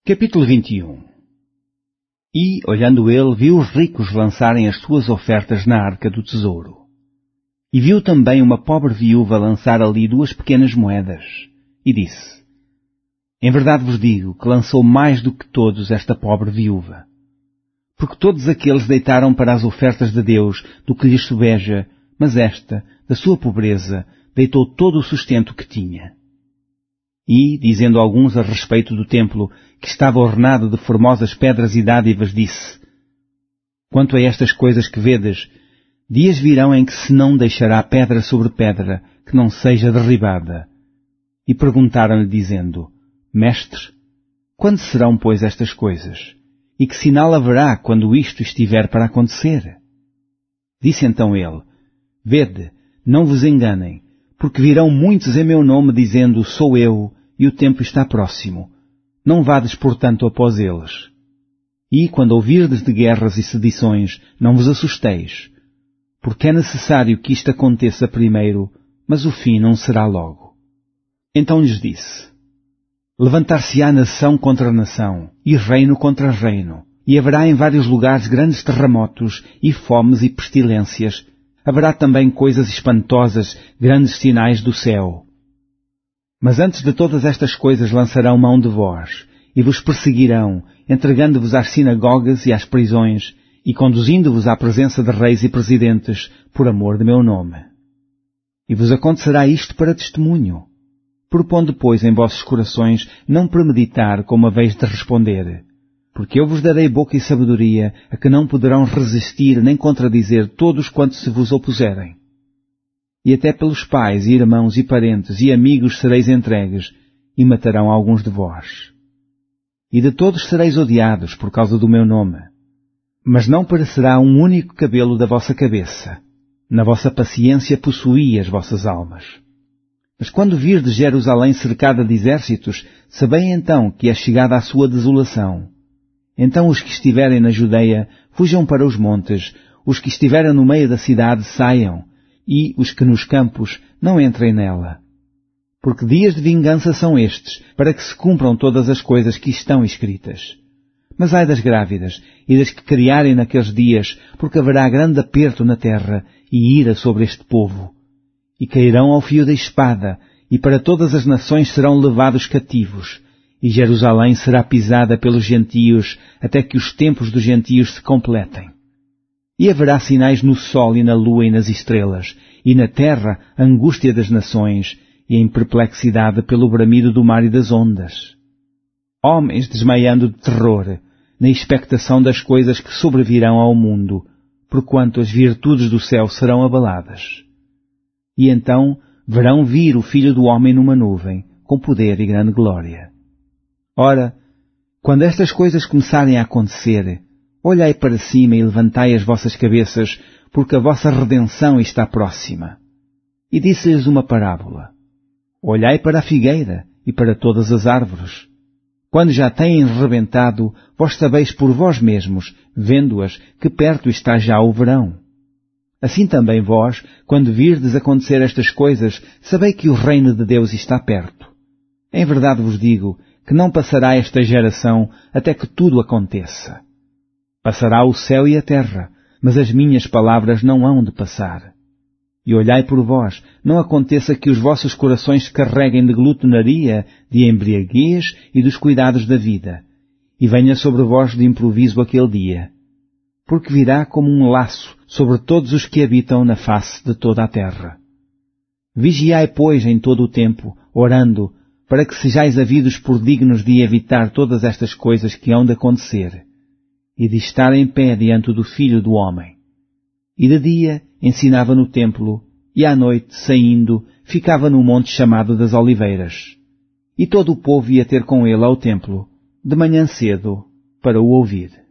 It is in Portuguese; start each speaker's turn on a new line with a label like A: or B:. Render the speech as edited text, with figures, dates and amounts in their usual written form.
A: Capítulo 21. E, olhando ele, viu os ricos lançarem as suas ofertas na arca do tesouro. E viu também uma pobre viúva lançar ali 2 pequenas moedas. E disse: Em verdade vos digo que lançou mais do que todos esta pobre viúva. Porque todos aqueles deitaram para as ofertas de Deus do que lhes sobeja, mas esta, da sua pobreza, deitou todo o sustento que tinha. E, dizendo alguns a respeito do templo, que estava ornado de formosas pedras e dádivas, disse: Quanto a estas coisas que vedes, dias virão em que se não deixará pedra sobre pedra, que não seja derribada. E perguntaram-lhe, dizendo: Mestre, quando serão, pois, estas coisas? E que sinal haverá quando isto estiver para acontecer? Disse então ele: Vede, não vos enganem, porque virão muitos em meu nome dizendo: Sou eu, e o tempo está próximo. Não vades, portanto, após eles. E, quando ouvirdes de guerras e sedições, não vos assusteis, porque é necessário que isto aconteça primeiro, mas o fim não será logo. Então lhes disse: Levantar-se-á nação contra nação, e reino contra reino, e haverá em vários lugares grandes terremotos, e fomes e pestilências. Haverá também coisas espantosas, grandes sinais do céu. Mas antes de todas estas coisas lançarão mão de vós, e vos perseguirão, entregando-vos às sinagogas e às prisões, e conduzindo-vos à presença de reis e presidentes, por amor de meu nome. E vos acontecerá isto para testemunho. Propondo, pois, em vossos corações não premeditar como haveis de responder, porque eu vos darei boca e sabedoria a que não poderão resistir nem contradizer todos quantos se vos opuserem. E até pelos pais, e irmãos, e parentes, e amigos sereis entregues, e matarão alguns de vós. E de todos sereis odiados por causa do meu nome. Mas não perecerá um único cabelo da vossa cabeça. Na vossa paciência possuí as vossas almas. Mas quando virdes Jerusalém cercada de exércitos, sabei então que é chegada a sua desolação. Então os que estiverem na Judeia fujam para os montes, os que estiverem no meio da cidade saiam, e os que nos campos não entrem nela. Porque dias de vingança são estes, para que se cumpram todas as coisas que estão escritas. Mas ai das grávidas, e das que criarem naqueles dias, porque haverá grande aperto na terra, e ira sobre este povo. E cairão ao fio da espada, e para todas as nações serão levados cativos, e Jerusalém será pisada pelos gentios, até que os tempos dos gentios se completem. E haverá sinais no sol e na lua e nas estrelas, e na terra angústia das nações, e em perplexidade pelo bramido do mar e das ondas. Homens desmaiando de terror, na expectação das coisas que sobrevirão ao mundo, porquanto as virtudes do céu serão abaladas. E então verão vir o Filho do Homem numa nuvem, com poder e grande glória. Ora, quando estas coisas começarem a acontecer, olhai para cima e levantai as vossas cabeças, porque a vossa redenção está próxima. E disse-lhes uma parábola. Olhai para a figueira e para todas as árvores. Quando já têm rebentado, vós sabeis por vós mesmos, vendo-as, que perto está já o verão. Assim também vós, quando virdes acontecer estas coisas, sabei que o reino de Deus está perto. Em verdade vos digo que não passará esta geração até que tudo aconteça. Passará o céu e a terra, mas as minhas palavras não hão de passar. E olhai por vós, não aconteça que os vossos corações se carreguem de glutonaria, de embriaguez e dos cuidados da vida, e venha sobre vós de improviso aquele dia, porque virá como um laço sobre todos os que habitam na face de toda a terra. Vigiai, pois, em todo o tempo, orando, para que sejais havidos por dignos de evitar todas estas coisas que hão de acontecer, e de estar em pé diante do Filho do Homem. E de dia ensinava no templo, e à noite, saindo, ficava no monte chamado das Oliveiras. E todo o povo ia ter com ele ao templo, de manhã cedo, para o ouvir.